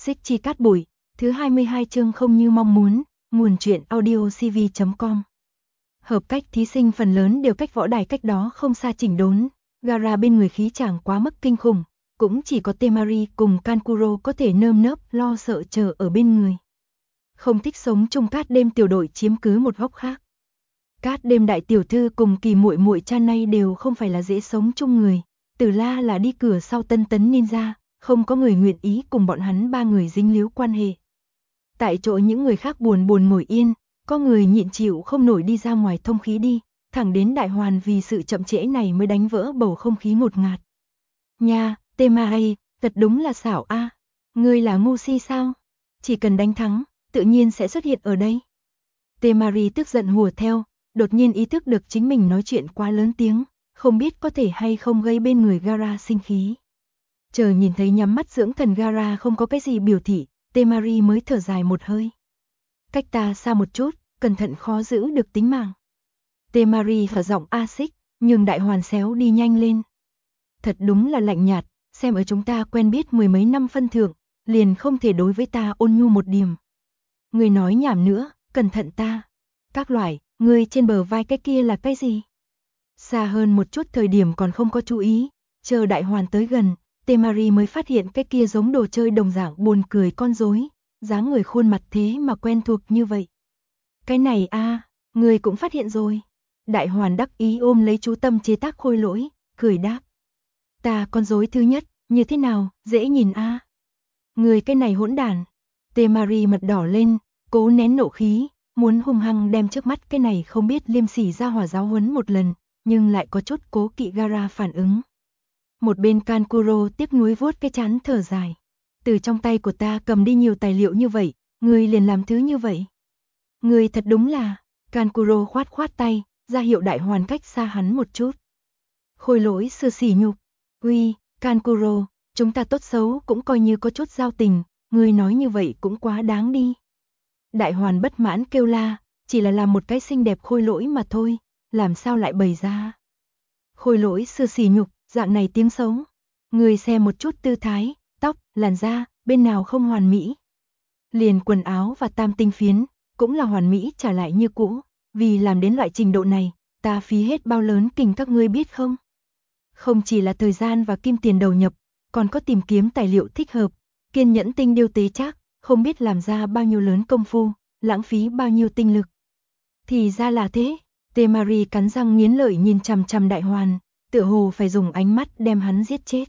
Xích chi cát bụi, thứ 22 chương không như mong muốn, nguồn truyện audiocv.com. Hợp cách thí sinh phần lớn đều cách võ đài cách đó không xa chỉnh đốn, Gaara bên người khí chàng quá mức kinh khủng, cũng chỉ có Temari cùng Kankuro có thể nơm nớp lo sợ chờ ở bên người. Không thích sống chung cát đêm tiểu đội chiếm cứ một góc khác. Cát đêm đại tiểu thư cùng Kỳ muội muội cha nay đều không phải là dễ sống chung người, Tử La là đi cửa sau tân tấn ninja, không có người nguyện ý cùng bọn hắn ba người dính líu quan hệ. Tại chỗ những người khác buồn ngồi yên, có người nhịn chịu không nổi đi ra ngoài thông khí đi, thẳng đến Đại Hoàn vì sự chậm trễ này mới đánh vỡ bầu không khí ngột ngạt. Nha, Temari, thật đúng là xảo a, ngươi là ngu si sao? Chỉ cần đánh thắng, tự nhiên sẽ xuất hiện ở đây. Temari tức giận hùa theo, đột nhiên ý thức được chính mình nói chuyện quá lớn tiếng, không biết có thể hay không gây bên người Gaara sinh khí. Chờ nhìn thấy nhắm mắt dưỡng thần Gaara không có cái gì biểu thị, Temari mới thở dài một hơi. Cách ta xa một chút, cẩn thận khó giữ được tính mạng. Temari hở giọng axit, nhưng Đại Hoàn xéo đi nhanh lên. Thật đúng là lạnh nhạt, xem ở chúng ta quen biết mười mấy năm phân thượng, liền không thể đối với ta ôn nhu một điểm. Người nói nhảm nữa, cẩn thận ta. Các loại, người trên bờ vai cái kia là cái gì? Xa hơn một chút thời điểm còn không có chú ý, chờ Đại Hoàn tới gần, Temari mới phát hiện cái kia giống đồ chơi đồng dạng buồn cười con rối, dáng người khuôn mặt thế mà quen thuộc như vậy. Cái này a, người cũng phát hiện rồi. Đại Hoàn đắc ý ôm lấy chú tâm chế tác khôi lỗi, cười đáp. Ta con rối thứ nhất, như thế nào, dễ nhìn a. Người cái này hỗn đản. Temari mặt đỏ lên, cố nén nộ khí, muốn hung hăng đem trước mắt cái này không biết liêm sỉ ra hỏa giáo huấn một lần, nhưng lại có chút cố kỵ Gaara phản ứng. Một bên Kankuro tiếc nuối vuốt cái trán thở dài. Từ trong tay của ta cầm đi nhiều tài liệu như vậy, ngươi liền làm thứ như vậy. Ngươi thật đúng là, Kankuro khoát tay, ra hiệu Đại Hoàn cách xa hắn một chút. Khôi lỗi sư sỉ nhục. Uy, Kankuro, chúng ta tốt xấu cũng coi như có chút giao tình, ngươi nói như vậy cũng quá đáng đi. Đại Hoàn bất mãn kêu la, chỉ là làm một cái xinh đẹp khôi lỗi mà thôi, làm sao lại bày ra. Khôi lỗi sư sỉ nhục, dạng này tiếng xấu. Người xem một chút tư thái, tóc, làn da, bên nào không hoàn mỹ. Liền quần áo và tam tinh phiến, cũng là hoàn mỹ trả lại như cũ. Vì làm đến loại trình độ này, ta phí hết bao lớn kình các ngươi biết không? Không chỉ là thời gian và kim tiền đầu nhập, còn có tìm kiếm tài liệu thích hợp, kiên nhẫn tinh điêu tế trác, không biết làm ra bao nhiêu lớn công phu, lãng phí bao nhiêu tinh lực. Thì ra là thế, Temari cắn răng nghiến lợi nhìn chằm chằm Đại Hoàn, tựa hồ phải dùng ánh mắt đem hắn giết chết.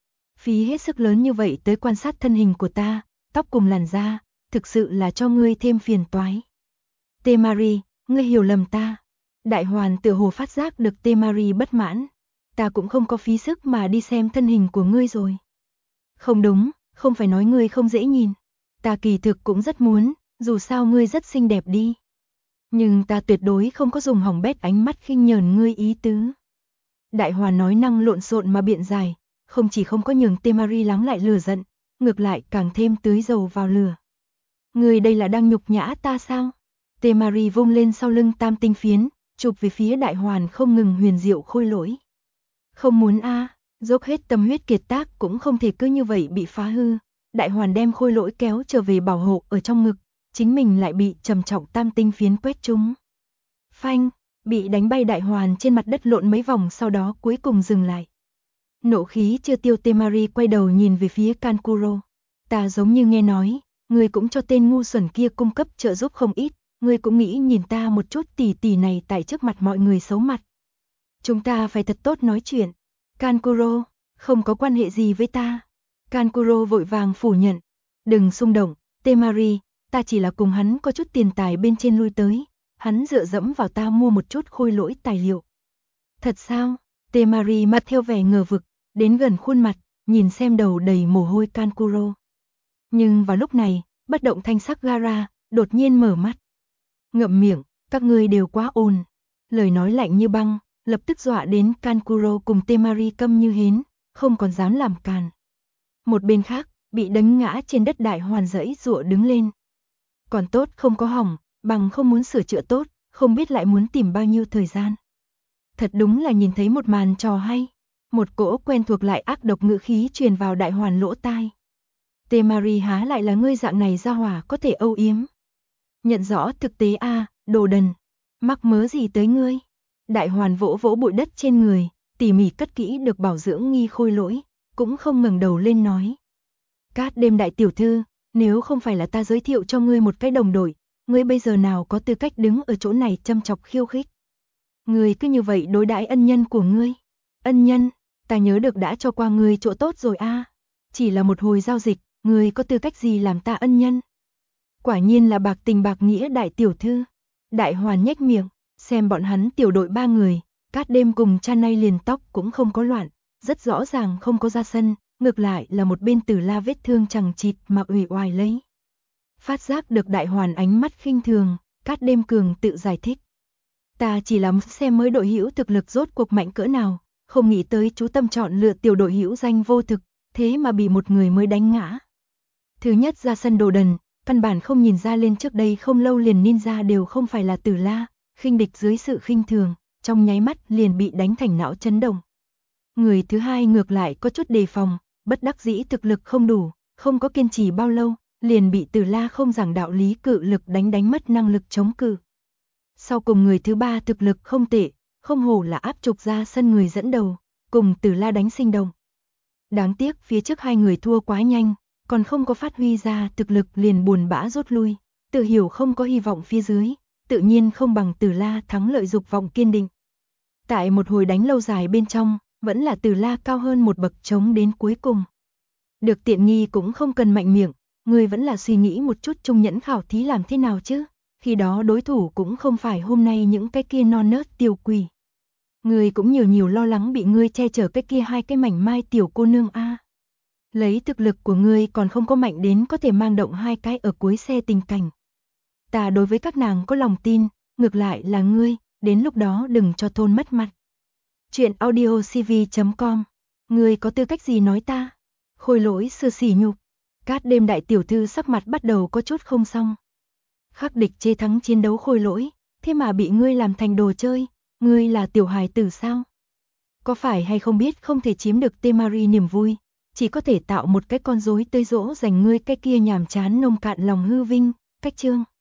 Phí hết sức lớn như vậy tới quan sát thân hình của ta, tóc cùng làn da, thực sự là cho ngươi thêm phiền toái. Temari, ngươi hiểu lầm ta. Đại Hoàn tựa hồ phát giác được Temari bất mãn. Ta cũng không có phí sức mà đi xem thân hình của ngươi rồi. Không đúng, không phải nói ngươi không dễ nhìn. Ta kỳ thực cũng rất muốn, dù sao ngươi rất xinh đẹp đi. Nhưng ta tuyệt đối không có dùng hỏng bét ánh mắt khinh nhờn ngươi ý tứ. Đại Hoàn nói năng lộn xộn mà biện giải, không chỉ không có nhường Temari lắng lại lửa giận, ngược lại càng thêm tưới dầu vào lửa. Ngươi đây là đang nhục nhã ta sao? Temari vung lên sau lưng tam tinh phiến, chụp về phía Đại Hoàn không ngừng huyền diệu khôi lỗi. Không muốn a, dốc hết tâm huyết kiệt tác cũng không thể cứ như vậy bị phá hư. Đại Hoàn đem khôi lỗi kéo trở về bảo hộ ở trong ngực, chính mình lại bị trầm trọng tam tinh phiến quét trúng. Phanh, bị đánh bay Đại Hoàn trên mặt đất lộn mấy vòng sau đó cuối cùng dừng lại. Nộ khí chưa tiêu, Temari quay đầu nhìn về phía Kankuro. Ta giống như nghe nói, ngươi cũng cho tên ngu xuẩn kia cung cấp trợ giúp không ít, ngươi cũng nghĩ nhìn ta một chút tỉ tỉ này tại trước mặt mọi người xấu mặt. Chúng ta phải thật tốt nói chuyện. Kankuro, không có quan hệ gì với ta. Kankuro vội vàng phủ nhận. Đừng xung động, Temari, ta chỉ là cùng hắn có chút tiền tài bên trên lui tới. Hắn dựa dẫm vào ta mua một chút khôi lỗi tài liệu. Thật sao? Temari mặt theo vẻ ngờ vực, đến gần khuôn mặt, nhìn xem đầu đầy mồ hôi Kankuro. Nhưng vào lúc này, bất động thanh sắc Gaara đột nhiên mở mắt. Ngậm miệng, các ngươi đều quá ồn. Lời nói lạnh như băng, lập tức dọa đến Kankuro cùng Temari câm như hến, không còn dám làm càn. Một bên khác, bị đánh ngã trên đất Đại Hoàn giãy giụa đứng lên. Còn tốt không có hỏng, bằng không muốn sửa chữa tốt, không biết lại muốn tìm bao nhiêu thời gian. Thật đúng là nhìn thấy một màn trò hay. Một cỗ quen thuộc lại ác độc ngữ khí truyền vào Đại Hoàn lỗ tai. Temari há lại là ngươi dạng này ra hỏa có thể âu yếm. Nhận rõ thực tế a, đồ đần. Mắc mớ gì tới ngươi? Đại Hoàn vỗ vỗ bụi đất trên người, tỉ mỉ cất kỹ được bảo dưỡng nghi khôi lỗi, cũng không ngẩng đầu lên nói. Cát Đêm đại tiểu thư, nếu không phải là ta giới thiệu cho ngươi một cái đồng đội, ngươi bây giờ nào có tư cách đứng ở chỗ này châm chọc khiêu khích. Ngươi cứ như vậy đối đãi ân nhân của ngươi. Ân nhân, ta nhớ được đã cho qua ngươi chỗ tốt rồi a. Chỉ là một hồi giao dịch, ngươi có tư cách gì làm ta ân nhân? Quả nhiên là bạc tình bạc nghĩa đại tiểu thư. Đại Hoàn nhếch miệng, xem bọn hắn tiểu đội 3 người, Cát Đêm cùng cha nay liền tóc cũng không có loạn, rất rõ ràng không có ra sân, ngược lại là một bên Tử La vết thương chằng chịt mà uể oải lấy. Phát giác được Đại Hoàn ánh mắt khinh thường, Cát Đêm cường tự giải thích. Ta chỉ là xem mới đội hữu thực lực rốt cuộc mạnh cỡ nào, không nghĩ tới chú tâm chọn lựa tiểu đội hữu danh vô thực, thế mà bị một người mới đánh ngã. Thứ nhất ra sân đồ đần, căn bản không nhìn ra lên trước đây không lâu liền ninja đều không phải là Tử La, khinh địch dưới sự khinh thường, trong nháy mắt liền bị đánh thành não chấn động. Người thứ hai ngược lại có chút đề phòng, bất đắc dĩ thực lực không đủ, không có kiên trì bao lâu, liền bị Tử La không giảng đạo lý cự lực đánh mất năng lực chống cự. Sau cùng người thứ ba thực lực không tệ, không hổ là áp trục ra sân người dẫn đầu, cùng Tử La đánh sinh động. Đáng tiếc phía trước hai người thua quá nhanh, còn không có phát huy ra thực lực liền buồn bã rút lui, tự hiểu không có hy vọng phía dưới, tự nhiên không bằng Tử La thắng lợi dục vọng kiên định. Tại một hồi đánh lâu dài bên trong, vẫn là Tử La cao hơn một bậc chống đến cuối cùng. Được tiện nghi cũng không cần mạnh miệng, người vẫn là suy nghĩ một chút trung nhẫn khảo thí làm thế nào chứ, khi đó đối thủ cũng không phải hôm nay những cái kia non nớt tiểu quỷ. Người cũng nhiều lo lắng bị ngươi che chở cái kia hai cái mảnh mai tiểu cô nương a. Lấy thực lực của ngươi còn không có mạnh đến có thể mang động hai cái ở cuối xe tình cảnh. Ta đối với các nàng có lòng tin, ngược lại là ngươi, đến lúc đó đừng cho thôn mất mặt. Chuyện audiocv.com. Ngươi có tư cách gì nói ta? Khôi lỗi sư sỉ nhục. Cát Đêm đại tiểu thư sắc mặt bắt đầu có chút không xong. Khắc địch chê thắng chiến đấu khôi lỗi, thế mà bị ngươi làm thành đồ chơi, ngươi là tiểu hài tử sao? Có phải hay không biết không thể chiếm được Temari niềm vui, chỉ có thể tạo một cái con rối tươi dỗ dành ngươi cái kia nhàm chán nông cạn lòng hư vinh, cách chương.